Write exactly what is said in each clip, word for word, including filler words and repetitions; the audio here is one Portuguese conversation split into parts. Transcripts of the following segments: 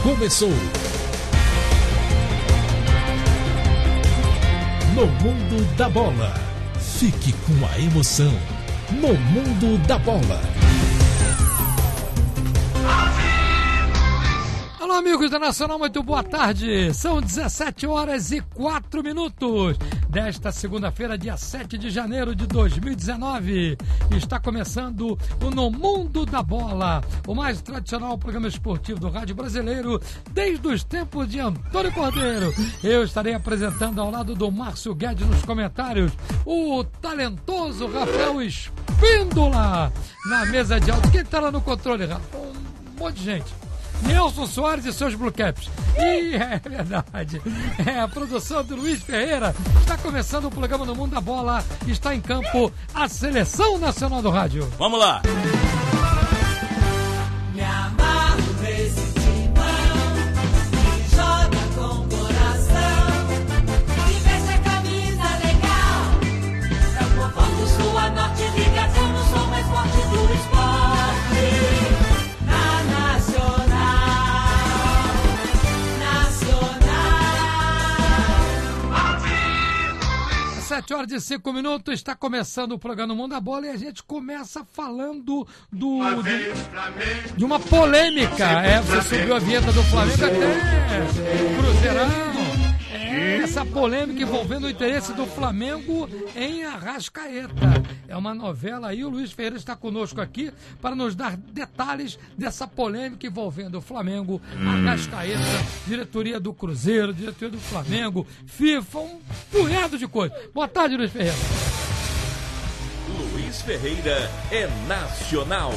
começou. No Mundo da Bola. Fique com a emoção. No Mundo da Bola. Alô, amigos da Nacional, muito boa tarde. São dezessete horas e quatro minutos desta segunda-feira, dia sete de janeiro de dois mil e dezenove. Está começando o No Mundo da Bola, o mais tradicional programa esportivo do rádio brasileiro desde os tempos de Antônio Cordeiro. Eu estarei apresentando ao lado do Márcio Guedes nos comentários o talentoso Rafael Espíndola na mesa de áudio. Quem está lá no controle, Rafa? Um monte de gente. Nelson Soares e seus Blue Caps. E é verdade, é a produção do Luiz Ferreira. Está começando o programa No Mundo da Bola. Está em campo a Seleção Nacional do Rádio. Vamos lá. Me amarro nesse timão que joga com coração, que veste a camisa legal. É o povão do sul a norte, ligação no som mais forte do esporte. sete horas e cinco minutos, está começando o programa No Mundo da Bola e a gente começa falando do, de, de uma polêmica. É, você subiu a vinheta do Flamengo até Cruzeirão. É, essa polêmica envolvendo o interesse do Flamengo em Arrascaeta. É uma novela aí, o Luiz Ferreira está conosco aqui para nos dar detalhes dessa polêmica envolvendo o Flamengo, Arrascaeta, diretoria do Cruzeiro, diretoria do Flamengo, FIFA, um punhado de coisas. Boa tarde, Luiz Ferreira. Luiz Ferreira é nacional.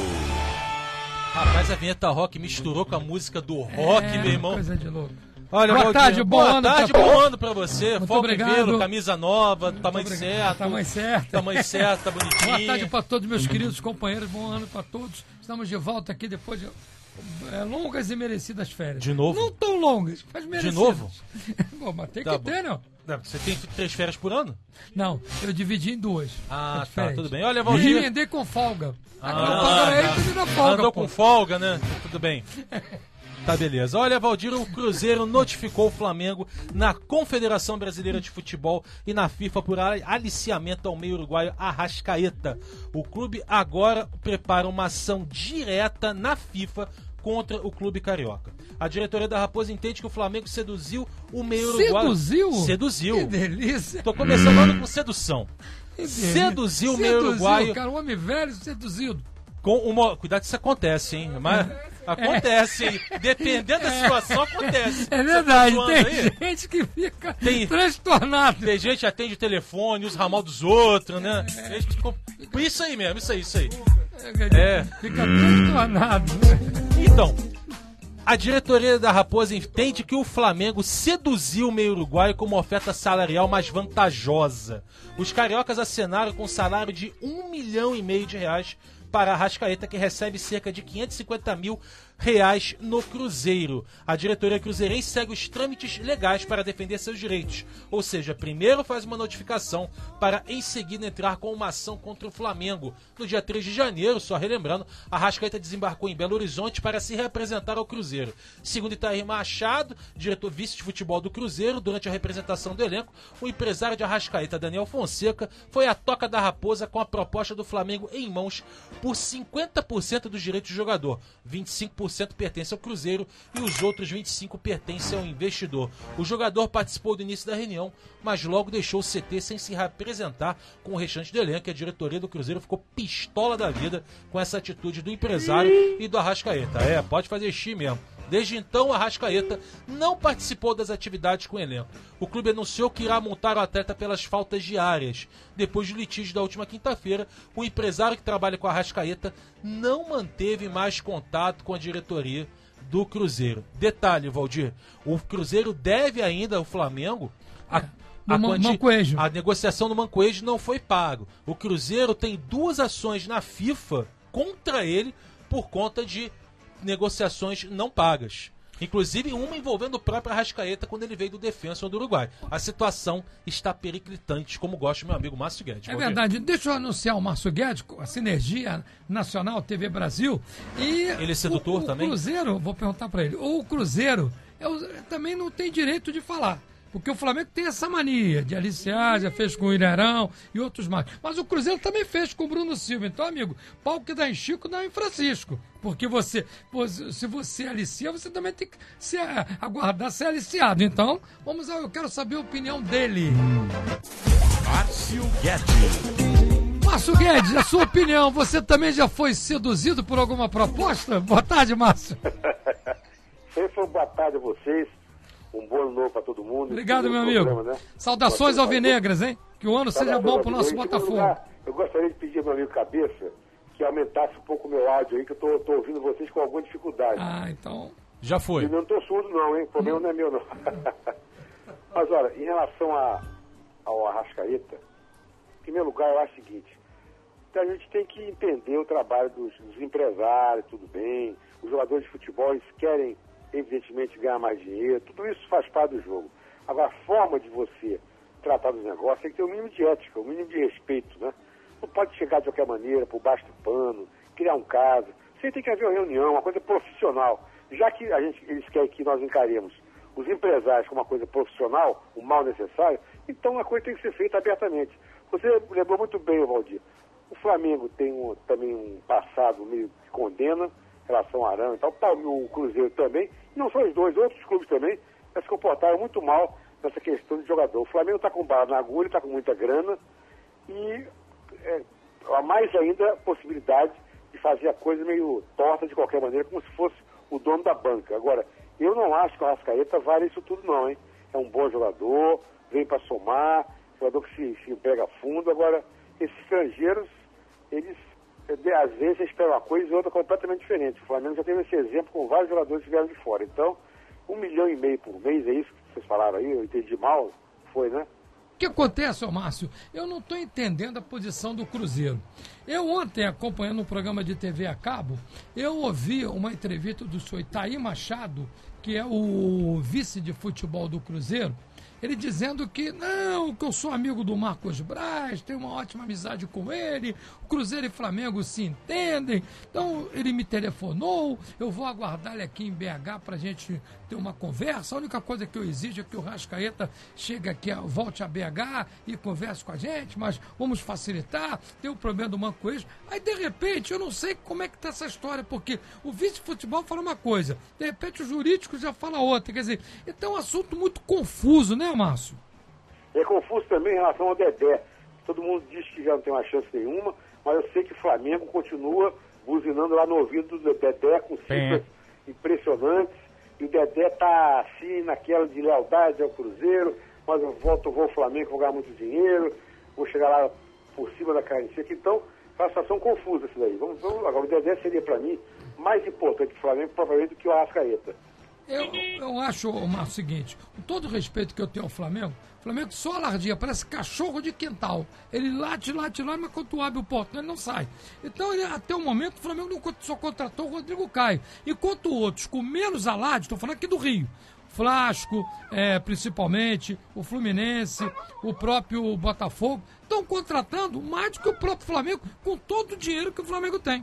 Rapaz, a vinheta rock misturou com a música do rock, é, meu irmão. Coisa de louco. Olha, boa Valdir, tarde, bom boa ano, tarde, pra... bom ano pra você. Muito Foco obrigado. em vê-lo, camisa nova, Muito tamanho obrigado. certo. Tamanho certo. Tamanho certo, tá bonitinho. Boa tarde para todos meus queridos companheiros, bom ano para todos. Estamos de volta aqui depois de é, longas e merecidas férias. De novo? Não tão longas, mas merecidas. De novo? Bom, mas tem Tá que bom. ter, não? Você tem três férias por ano? Não, eu dividi em duas. Ah, as tá, férias. tudo bem. Olha, E Valdir. emendei com folga. Ah, Agora aí tá. tudo na folga. Andou pô. com folga, né? Tudo bem. Tá, beleza. Olha, Valdir, o Cruzeiro notificou o Flamengo na Confederação Brasileira de Futebol e na FIFA por aliciamento ao meio uruguaio Arrascaeta. O clube agora prepara uma ação direta na FIFA contra o clube carioca. A diretoria da Raposa entende que o Flamengo seduziu o meio uruguaio. Seduziu? Seduziu. Que delícia. Tô começando ano com sedução. Que delícia. Seduziu o meio uruguaio. Cara, um homem velho seduzido. Com uma... Cuidado que isso acontece, hein? Mas acontece, hein? Dependendo da situação, acontece. É verdade, Você tá tem zoando aí? gente que fica Tem- transtornado. Tem gente que atende o telefone, usa o ramal dos outros, né? Gente que com- Isso aí mesmo, isso aí, isso aí. É. Fica transtornado. Então, a diretoria da Raposa entende que o Flamengo seduziu o meio uruguaio com uma oferta salarial mais vantajosa. Os cariocas acenaram com um salário de um milhão e meio de reais para a Arrascaeta, que recebe cerca de quinhentos e cinquenta mil reais no Cruzeiro. A diretoria cruzeirense segue os trâmites legais para defender seus direitos, ou seja, primeiro faz uma notificação para em seguida entrar com uma ação contra o Flamengo. No dia três de janeiro, só relembrando, a Arrascaeta desembarcou em Belo Horizonte para se representar ao Cruzeiro. Segundo Itair Machado, diretor vice de futebol do Cruzeiro, durante a representação do elenco, o empresário de Arrascaeta, Daniel Fonseca, foi à toca da Raposa com a proposta do Flamengo em mãos por cinquenta por cento dos direitos do jogador, vinte e cinco por cento pertence ao Cruzeiro e os outros vinte e cinco por cento pertencem ao investidor. O jogador participou do início da reunião, mas logo deixou o C T sem se representar com o restante do elenco, e a diretoria do Cruzeiro ficou pistola da vida com essa atitude do empresário e do Arrascaeta. É, pode fazer xi mesmo. Desde então, o Arrascaeta não participou das atividades com o elenco. O clube anunciou que irá multar o atleta pelas faltas diárias. Depois do litígio da última quinta-feira, o empresário que trabalha com o Arrascaeta não manteve mais contato com a diretoria do Cruzeiro. Detalhe, Valdir, o Cruzeiro deve ainda ao Flamengo... A... A, No quanti... Mancoejo. a negociação do Mancoejo não foi pago. O Cruzeiro tem duas ações na FIFA contra ele por conta de negociações não pagas. Inclusive uma envolvendo o próprio Arrascaeta quando ele veio do Defensor do Uruguai. A situação está periclitante, como gosta o meu amigo Márcio Guedes. É verdade. Deixa eu anunciar o Márcio Guedes, a Sinergia Nacional T V Brasil. E ele é sedutor o, o também? O Cruzeiro, vou perguntar para ele, o Cruzeiro eu, também não tem direito de falar. Porque o Flamengo tem essa mania de aliciar, já fez com o Ilharão e outros mais. Mas o Cruzeiro também fez com o Bruno Silva. Então, amigo, pau que dá em Chico, dá em Francisco. Porque você, se você alicia, você também tem que se aguardar ser aliciado. Então, vamos lá, eu quero saber a opinião dele. Márcio Guedes. Márcio Guedes, a sua opinião, você também já foi seduzido por alguma proposta? Boa tarde, Márcio. Sempre boa tarde a vocês. Um bom ano novo para todo mundo. Obrigado, meu amigo. Programa, né? Saudações alvinegras, hein? Que o ano seja bom pro nosso Botafogo. Lugar, eu gostaria de pedir ao meu amigo Cabeça que aumentasse um pouco o meu áudio aí, que eu tô, tô ouvindo vocês com alguma dificuldade. Ah, então... Já foi. Eu não tô surdo não, hein? O problema hum. não é meu, não. Mas, olha, em relação a, ao Arrascaeta, em primeiro lugar, eu acho o seguinte, a gente tem que entender o trabalho dos, dos empresários, tudo bem, os jogadores de futebol, eles querem evidentemente ganhar mais dinheiro, tudo isso faz parte do jogo. Agora, a forma de você tratar dos negócios tem que ter um mínimo de ética, um mínimo de respeito, né? Não pode chegar de qualquer maneira, por baixo do pano, criar um caso. Você tem que haver uma reunião, uma coisa profissional. Já que a gente, eles querem que nós encaremos os empresários como uma coisa profissional, o mal necessário, então a coisa tem que ser feita abertamente. Você lembrou muito bem, Valdir. O Flamengo tem um, também um passado meio que condena em relação ao Arão e tal, o Cruzeiro também, e não só os dois, outros clubes também, já se comportaram muito mal nessa questão de jogador. O Flamengo está com bala na agulha, está com muita grana, e é, há mais ainda a possibilidade de fazer a coisa meio torta de qualquer maneira, como se fosse o dono da banca. Agora, eu não acho que o Arrascaeta vale isso tudo não, hein? É um bom jogador, vem para somar, jogador que se, se pega fundo. Agora, esses estrangeiros, eles, às vezes, esperam uma coisa e outra completamente diferente. O Flamengo já teve esse exemplo com vários jogadores que vieram de fora. Então, um milhão e meio por mês, é isso que vocês falaram aí? Eu entendi mal, foi, né? O que acontece, ô Márcio? Eu não estou entendendo a posição do Cruzeiro. Eu ontem, acompanhando um programa de T V a cabo, eu ouvi uma entrevista do senhor Itaí Machado, que é o vice de futebol do Cruzeiro, ele dizendo que, não, que eu sou amigo do Marcos Braz, tenho uma ótima amizade com ele, o Cruzeiro e Flamengo se entendem, então ele me telefonou, eu vou aguardar ele aqui em B H pra gente ter uma conversa, a única coisa que eu exijo é que o Arrascaeta chegue aqui, volte a B H e converse com a gente, mas vamos facilitar, tem o problema do Mancoejo. Aí, de repente, eu não sei como é que tá essa história, porque o vice-futebol fala uma coisa, de repente o jurídico já fala outra, quer dizer, então é um assunto muito confuso, né, Márcio? É confuso também em relação ao Dedé. Todo mundo diz que já não tem uma chance nenhuma, mas eu sei que o Flamengo continua buzinando lá no ouvido do Dedé com cifras impressionantes, e o Dedé tá assim naquela de lealdade ao Cruzeiro, mas eu volto, vou ao Flamengo, vou ganhar muito dinheiro, vou chegar lá por cima da carne seca. Então, é uma situação confusa isso daí. Vamos, vamos, agora, o Dedé seria para mim mais importante para o Flamengo, provavelmente, do que o Arrascaeta. Eu, eu acho, Márcio, o seguinte, com todo o respeito que eu tenho ao Flamengo, o Flamengo só alardia, parece cachorro de quintal. Ele late, late, late, mas quando tu abre o portão ele não sai. Então, ele, até o momento, o Flamengo não só contratou o Rodrigo Caio. Enquanto outros, com menos alarde, estou falando aqui do Rio, Flasco, é, principalmente, o Fluminense, o próprio Botafogo, estão contratando mais do que o próprio Flamengo, com todo o dinheiro que o Flamengo tem.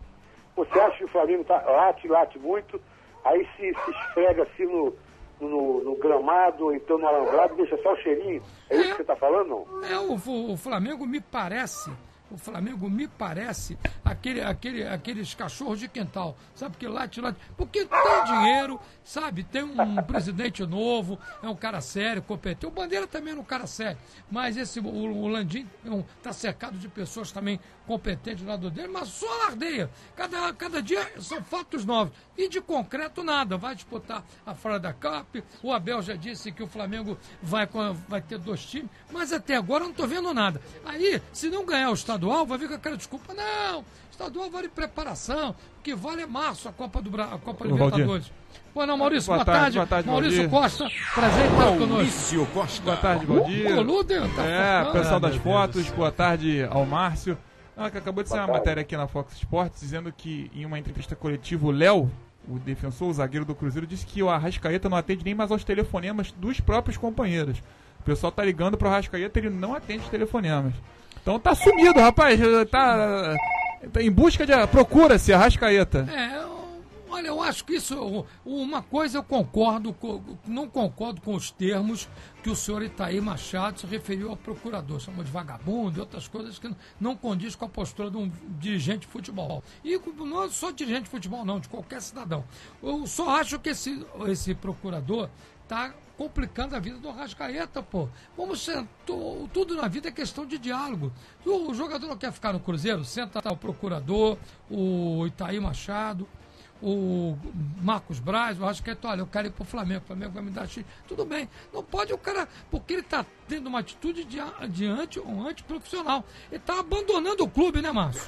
Você acha que o Flamengo tá, late, late muito, aí se, se esfrega assim no, no, no gramado, ou então no alambrado, deixa só o cheirinho? É, é isso que você está falando, não? É, o, o Flamengo me parece... O Flamengo me parece aquele, aquele, aqueles cachorros de quintal, sabe? Que late, late. Porque tem dinheiro, sabe? Tem um presidente novo, é um cara sério, competente. O Bandeira também é um cara sério, mas esse, o, o Landim está cercado de pessoas também competentes do lado dele, mas só alardeia. Cada, cada dia são fatos novos. E de concreto, nada. Vai disputar a Florida Cup. O Abel já disse que o Flamengo vai, vai ter dois times, mas até agora eu não estou vendo nada. Aí, se não ganhar o estadual, vai vir com aquela desculpa. Não, estadual vale preparação. O que vale é março, a Copa, do Bra... a Copa Libertadores. Boa não, Maurício, boa, boa tarde. Boa tarde, Maurício Costa, prazer estar conosco. Maurício Costa. Boa tarde, Valdir. Tá é, pessoal das ah, fotos, boa tarde ao Márcio. Ah, que acabou de sair uma matéria aqui na Fox Sports dizendo que em uma entrevista coletiva o Léo o defensor, o zagueiro do Cruzeiro, disse que o Arrascaeta não atende nem mais aos telefonemas dos próprios companheiros. O pessoal tá ligando pro Arrascaeta, ele não atende os telefonemas. Então tá sumido, rapaz. Tá, tá em busca de... Procura-se Arrascaeta. É, olha, eu acho que isso... Uma coisa eu concordo, com, não concordo com os termos que o senhor Itaí Machado se referiu ao procurador. Chamou de vagabundo e outras coisas que não condiz com a postura de um dirigente de futebol. E não é só dirigente de futebol, não, de qualquer cidadão. Eu só acho que esse, esse procurador está complicando a vida do Arrascaeta, pô. Vamos sentar, tudo na vida é questão de diálogo. O jogador não quer ficar no Cruzeiro, senta o procurador, o Itaí Machado, o Marcos Braz, o Arrascaeta, olha, eu quero ir pro Flamengo, o Flamengo vai me dar X. Tudo bem, não pode o cara, porque ele tá tendo uma atitude de, de anti, um antiprofissional. Ele tá abandonando o clube, né, Márcio?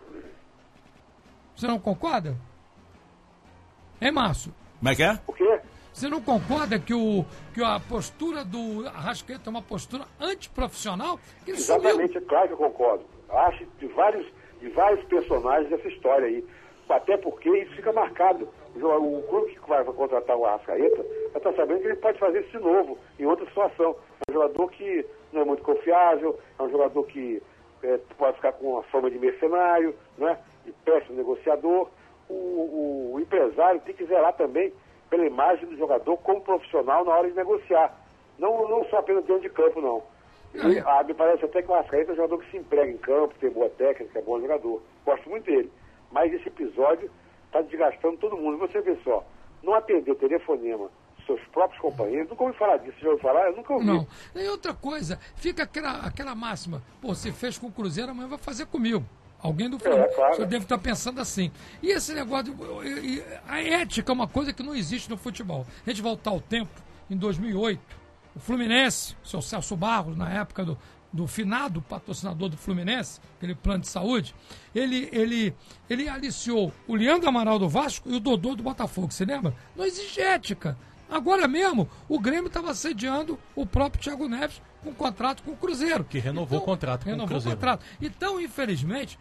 Você não concorda? Hein, Márcio? Como é que é? O quê? Você não concorda que, o, que a postura do Arrascaeta é uma postura antiprofissional? Que ele Exatamente, sumiu. é claro que eu concordo. Acho de vários, de vários personagens dessa história aí. Até porque isso fica marcado. O, o clube que vai contratar o Arrascaeta já está sabendo que ele pode fazer isso de novo, em outra situação. É um jogador que não é muito confiável, é um jogador que é, pode ficar com a fama de mercenário, né? De péssimo negociador. O, o, o empresário tem que zelar também pela imagem do jogador como profissional na hora de negociar. Não, não só apenas dentro de campo, não. E, ah, me parece até que o Arrascaeta é um jogador que se emprega em campo, tem boa técnica, é bom jogador. Gosto muito dele. Mas esse episódio está desgastando todo mundo. Você vê só, não atendeu o telefonema dos seus próprios companheiros. Nunca ouvi falar disso. Já ouviu falar? Eu nunca ouvi. Não. E outra coisa, fica aquela, aquela máxima. Pô, você fez com o Cruzeiro, amanhã vai fazer comigo. Alguém do Flamengo. É, claro. Você deve estar pensando assim. E esse negócio, de, a ética é uma coisa que não existe no futebol. A gente voltar ao tempo, em dois mil e oito, o Fluminense, o seu Celso Barros, na época do, do finado patrocinador do Fluminense, aquele plano de saúde, ele, ele, ele aliciou o Leandro Amaral do Vasco e o Dodô do Botafogo, você lembra? Não existe ética. Agora mesmo, o Grêmio estava assediando o próprio Thiago Neves com um contrato com o Cruzeiro. Que renovou então, o contrato com renovou o Cruzeiro. O contrato. Então, infelizmente,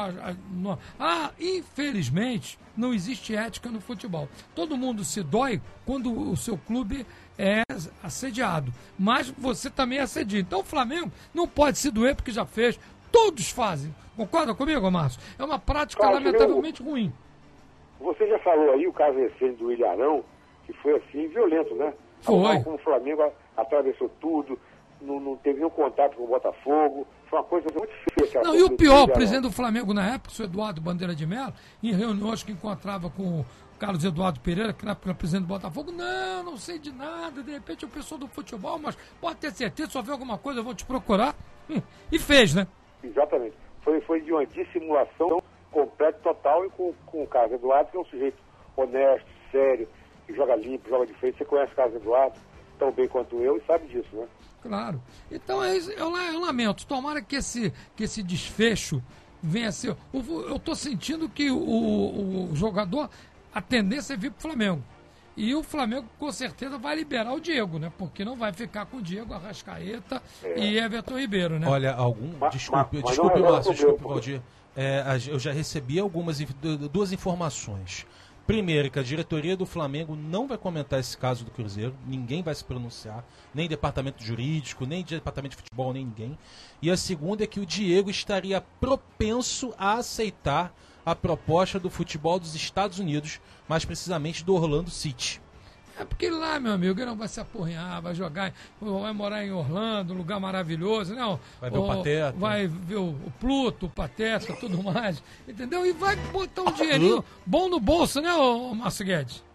ah, infelizmente, não existe ética no futebol. Todo mundo se dói quando o seu clube é assediado, mas você também é assediado. Então o Flamengo não pode se doer porque já fez. Todos fazem. Concorda comigo, Márcio? É uma prática Claro, lamentavelmente ruim. Você já falou aí o caso recente do Ilharão, que foi assim, violento, né? Foi. A forma como o Flamengo a- atravessou tudo, não, não teve nenhum contato com o Botafogo. Foi uma coisa muito feia. aquela Não, coisa e o do pior, o Ilharão. presidente do Flamengo na época, o senhor Eduardo Bandeira de Mello, em reuniões que encontrava com o Carlos Eduardo Pereira, que na época era presidente do Botafogo, não, não sei de nada, de repente é o pessoal do futebol, mas pode ter certeza, se houver alguma coisa eu vou te procurar. Hum, e fez, né? Exatamente. Foi, foi de uma dissimulação completa, total, e com, com o Carlos Eduardo, que é um sujeito honesto, sério, que joga limpo, joga de frente. Você conhece o Carlos Eduardo tão bem quanto eu e sabe disso, né? Claro. Então é isso, eu, la- eu lamento. Tomara que esse, que esse desfecho venha a ser. o- Eu estou sentindo que o, o- o jogador, a tendência é vir para o Flamengo. E o Flamengo com certeza vai liberar o Diego, né? Porque não vai ficar com o Diego, Arrascaeta e Everton Ribeiro, né? Olha, algum. Ma- Desculpe, ma- mas desculpe, não é Márcio, problema, desculpe, Valdir. É, a- eu já recebi algumas inf- du- duas informações. Primeiro, que a diretoria do Flamengo não vai comentar esse caso do Cruzeiro, ninguém vai se pronunciar, nem departamento jurídico, nem departamento de futebol, nem ninguém. E a segunda é que o Diego estaria propenso a aceitar a proposta do futebol dos Estados Unidos, mais precisamente do Orlando City. É porque lá, meu amigo, ele não vai se apurrinhar, vai jogar, vai morar em Orlando, um lugar maravilhoso, né? Vai ver o Pateta. Vai ver o, o Pluto, o Pateta, tudo mais, entendeu? E vai botar um dinheirinho bom no bolso, né, ô Márcio Guedes?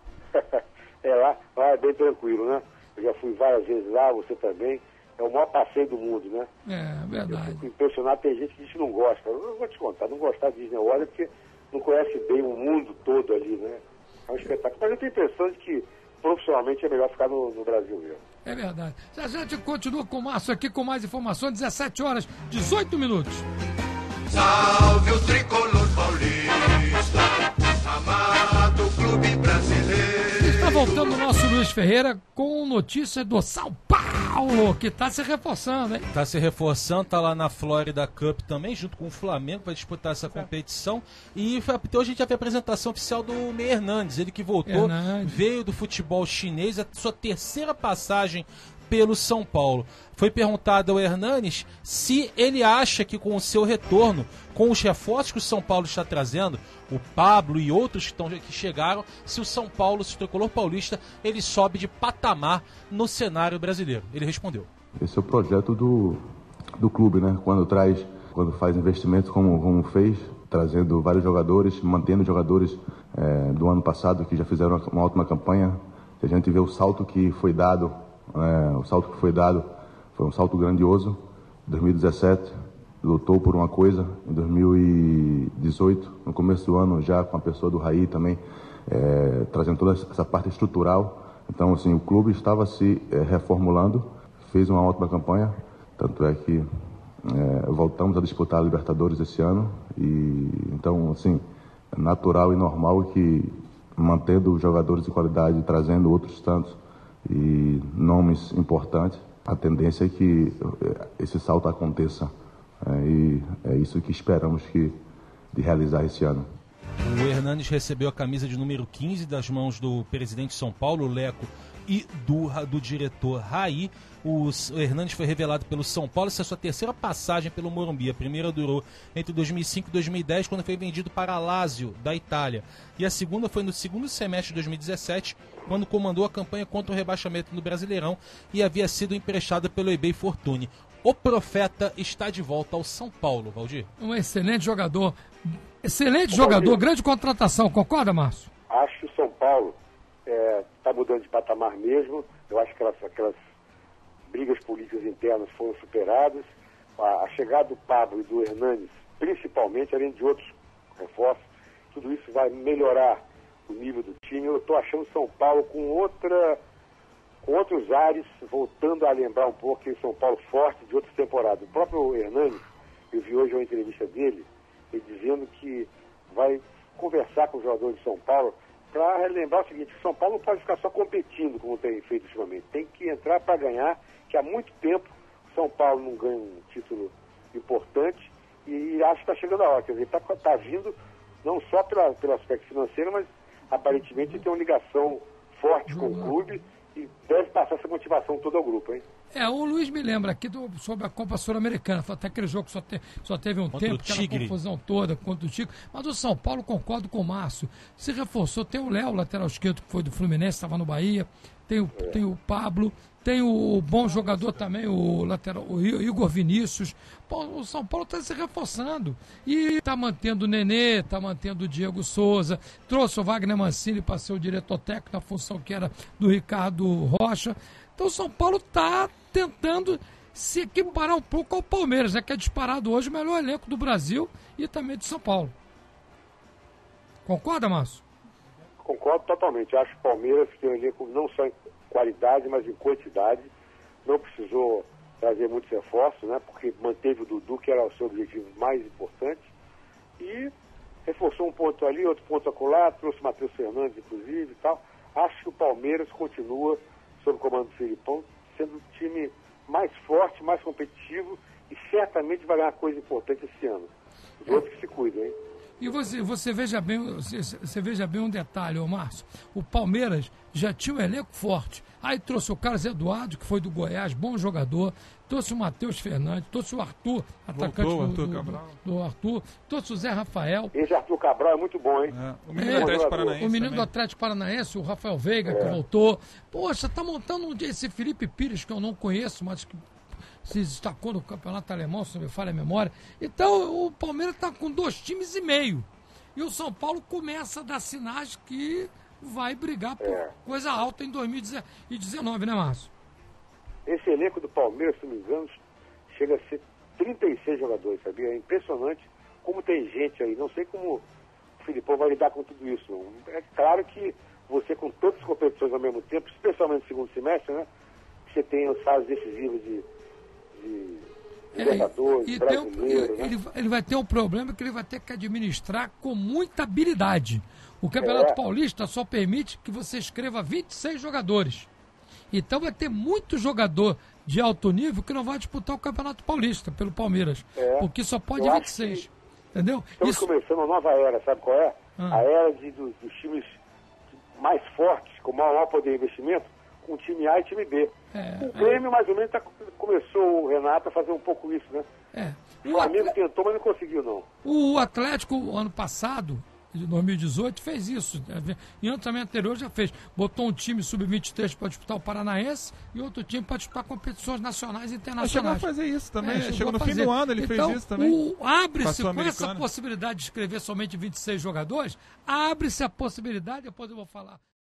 É, lá, lá é bem tranquilo, né? Eu já fui várias vezes lá, você também. É o maior passeio do mundo, né? É, Eu verdade. fico impressionado, tem gente que diz que não gosta. Eu não vou te contar, não gostar de Disney World é porque não conhece bem o mundo todo ali, né? É um espetáculo. Mas eu tenho a impressão de que profissionalmente é melhor ficar no, no Brasil mesmo. É verdade. Já a gente continua com o Márcio aqui com mais informações, dezessete horas, dezoito minutos. Salve o tricolor paulista, amado clube brasileiro. Está voltando o nosso Luiz Ferreira com notícias do São Paulo. Paulo, que tá se reforçando, hein? Tá se reforçando, tá lá na Florida Cup também, junto com o Flamengo, vai disputar essa competição. E foi, até hoje a gente já fez a apresentação oficial do Meia Hernandes, ele que voltou, Hernandes. veio do futebol chinês, a sua terceira passagem pelo São Paulo. Foi perguntado ao Hernandes se ele acha que com o seu retorno, com os reforços que o São Paulo está trazendo, o Pablo e outros que, estão, que chegaram, se o São Paulo, se o tricolor paulista, ele sobe de patamar no cenário brasileiro. Ele respondeu. Esse é o projeto do, do clube, né? Quando traz, quando faz investimentos como, como fez, trazendo vários jogadores, mantendo jogadores é, do ano passado que já fizeram uma ótima campanha. Se a gente vê o salto que foi dado, é, o salto que foi dado foi um salto grandioso. Em dois mil e dezessete lutou por uma coisa, em dois mil e dezoito, no começo do ano, já com a pessoa do Raí também, é, trazendo toda essa parte estrutural. Então, assim, o clube estava se é, reformulando, fez uma ótima campanha, tanto é que é, voltamos a disputar a Libertadores esse ano, e então, assim, é natural e normal que, mantendo jogadores de qualidade, trazendo outros tantos e nomes importantes, a tendência é que esse salto aconteça. É, e é isso que esperamos que, de realizar esse ano. O Hernandes recebeu a camisa de número quinze das mãos do presidente de São Paulo, Leco, e do, do diretor Raí. O Hernandes foi revelado pelo São Paulo. Essa é a sua terceira passagem pelo Morumbi. A primeira durou entre dois mil e cinco e dois mil e dez, quando foi vendido para a Lazio, da Itália. E a segunda foi no segundo semestre de dois mil e dezessete, quando comandou a campanha contra o rebaixamento no Brasileirão e havia sido emprestada pelo eBay Fortune. O Profeta está de volta ao São Paulo, Valdir. Um excelente jogador. Excelente jogador, grande contratação. Concorda, Márcio? Acho que o São Paulo está é, mudando de patamar mesmo. Eu acho que aquelas, aquelas brigas políticas internas foram superadas. A, a chegada do Pablo e do Hernandes, principalmente, além de outros reforços, tudo isso vai melhorar o nível do time. Eu estou achando o São Paulo com outra... com outros ares, voltando a lembrar um pouco aquele São Paulo forte de outras temporadas. O próprio Hernandes, eu vi hoje uma entrevista dele, ele dizendo que vai conversar com os jogadores de São Paulo para relembrar o seguinte: o São Paulo não pode ficar só competindo como tem feito ultimamente, tem que entrar para ganhar, que há muito tempo o São Paulo não ganha um título importante e acho que está chegando a hora. Quer dizer, está tá vindo não só pela, pelo aspecto financeiro, mas aparentemente tem uma ligação forte com o clube e deve passar essa motivação toda ao grupo, hein? É, o Luiz me lembra aqui do, sobre a Copa Sul-Americana, até aquele jogo que só, te, só teve um contra tempo, aquela confusão toda contra o Tigre, mas o São Paulo, concordo com o Márcio, se reforçou, tem o Léo, lateral esquerdo, que foi do Fluminense, estava no Bahia, tem o, é. tem o Pablo, tem o bom jogador também, o lateral, o Igor Vinícius. Pô, o São Paulo está se reforçando e está mantendo o Nenê, está mantendo o Diego Souza, trouxe o Wagner Mancini para ser o diretor técnico na função que era do Ricardo Rocha. Então o São Paulo está tentando se equiparar um pouco ao Palmeiras, né, que é disparado hoje o melhor elenco do Brasil e também de São Paulo. Concorda, Márcio? Concordo totalmente. Acho que o Palmeiras tem um elenco não só em qualidade, mas em quantidade. Não precisou trazer muitos reforços, né, porque manteve o Dudu, que era o seu objetivo mais importante, e reforçou um ponto ali, outro ponto acolá, trouxe o Matheus Fernandes, inclusive, e tal. Acho que o Palmeiras continua, sob o comando do Felipão, sendo o time mais forte, mais competitivo e certamente vai ganhar coisa importante esse ano. Os outros que se cuidam, hein? E você, você, veja bem, você, você veja bem um detalhe, ô Márcio. O Palmeiras já tinha um elenco forte. Aí trouxe o Carlos Eduardo, que foi do Goiás, bom jogador. Trouxe o Matheus Fernandes, trouxe o Arthur, atacante Voltou, do, Arthur do, Cabral. do, do Arthur. Trouxe o Zé Rafael. Esse Arthur Cabral é muito bom, hein? É, o menino É, do Atlético Paranaense. O menino também. do Atlético Paranaense, o Rafael Veiga, que voltou. Poxa, tá montando um dia esse Felipe Pires, que eu não conheço, mas que se destacou no campeonato alemão, se não me falha a memória. Então, o Palmeiras tá com dois times e meio. E o São Paulo começa a dar sinais que vai brigar por É. coisa alta em dois mil e dezenove, né, Márcio? Esse elenco do Palmeiras, se não me engano, chega a ser trinta e seis jogadores, sabia? É impressionante como tem gente aí. Não sei como o Filipão vai lidar com tudo isso. Não. É claro que você, com tantas competições ao mesmo tempo, especialmente no segundo semestre, né? Você tem as fases decisivas de, de Libertadores, É, e tem um- brasileiro, né? ele, ele vai ter um problema que ele vai ter que administrar com muita habilidade. O Campeonato É. Paulista só permite que você escreva vinte e seis jogadores. Então vai ter muito jogador de alto nível que não vai disputar o Campeonato Paulista pelo Palmeiras. É. Porque só pode Eu vinte e acho seis. que Entendeu? Estamos Isso, começando uma nova era, sabe qual é? Ah. A era de, dos, dos times mais fortes, com maior poder de investimento, com time A e time B. É, o Grêmio, mais ou menos, tá, começou o Renato a fazer um pouco isso, né? é. O O Flamengo Atlético, tentou, mas não conseguiu, não. o Atlético, ano passado, de dois mil e dezoito, fez isso. Em ano também anterior já fez. Botou um time sub vinte e três para disputar o Paranaense e outro time para disputar competições nacionais e Mas chegou a internacionais. fazer isso também. É, chegou, chegou no a fim fazer. do ano, ele Então, fez isso também. o- Abre-se Com a com essa Sul-Americana. possibilidade de escrever somente vinte e seis jogadores, abre-se a possibilidade, depois eu vou falar.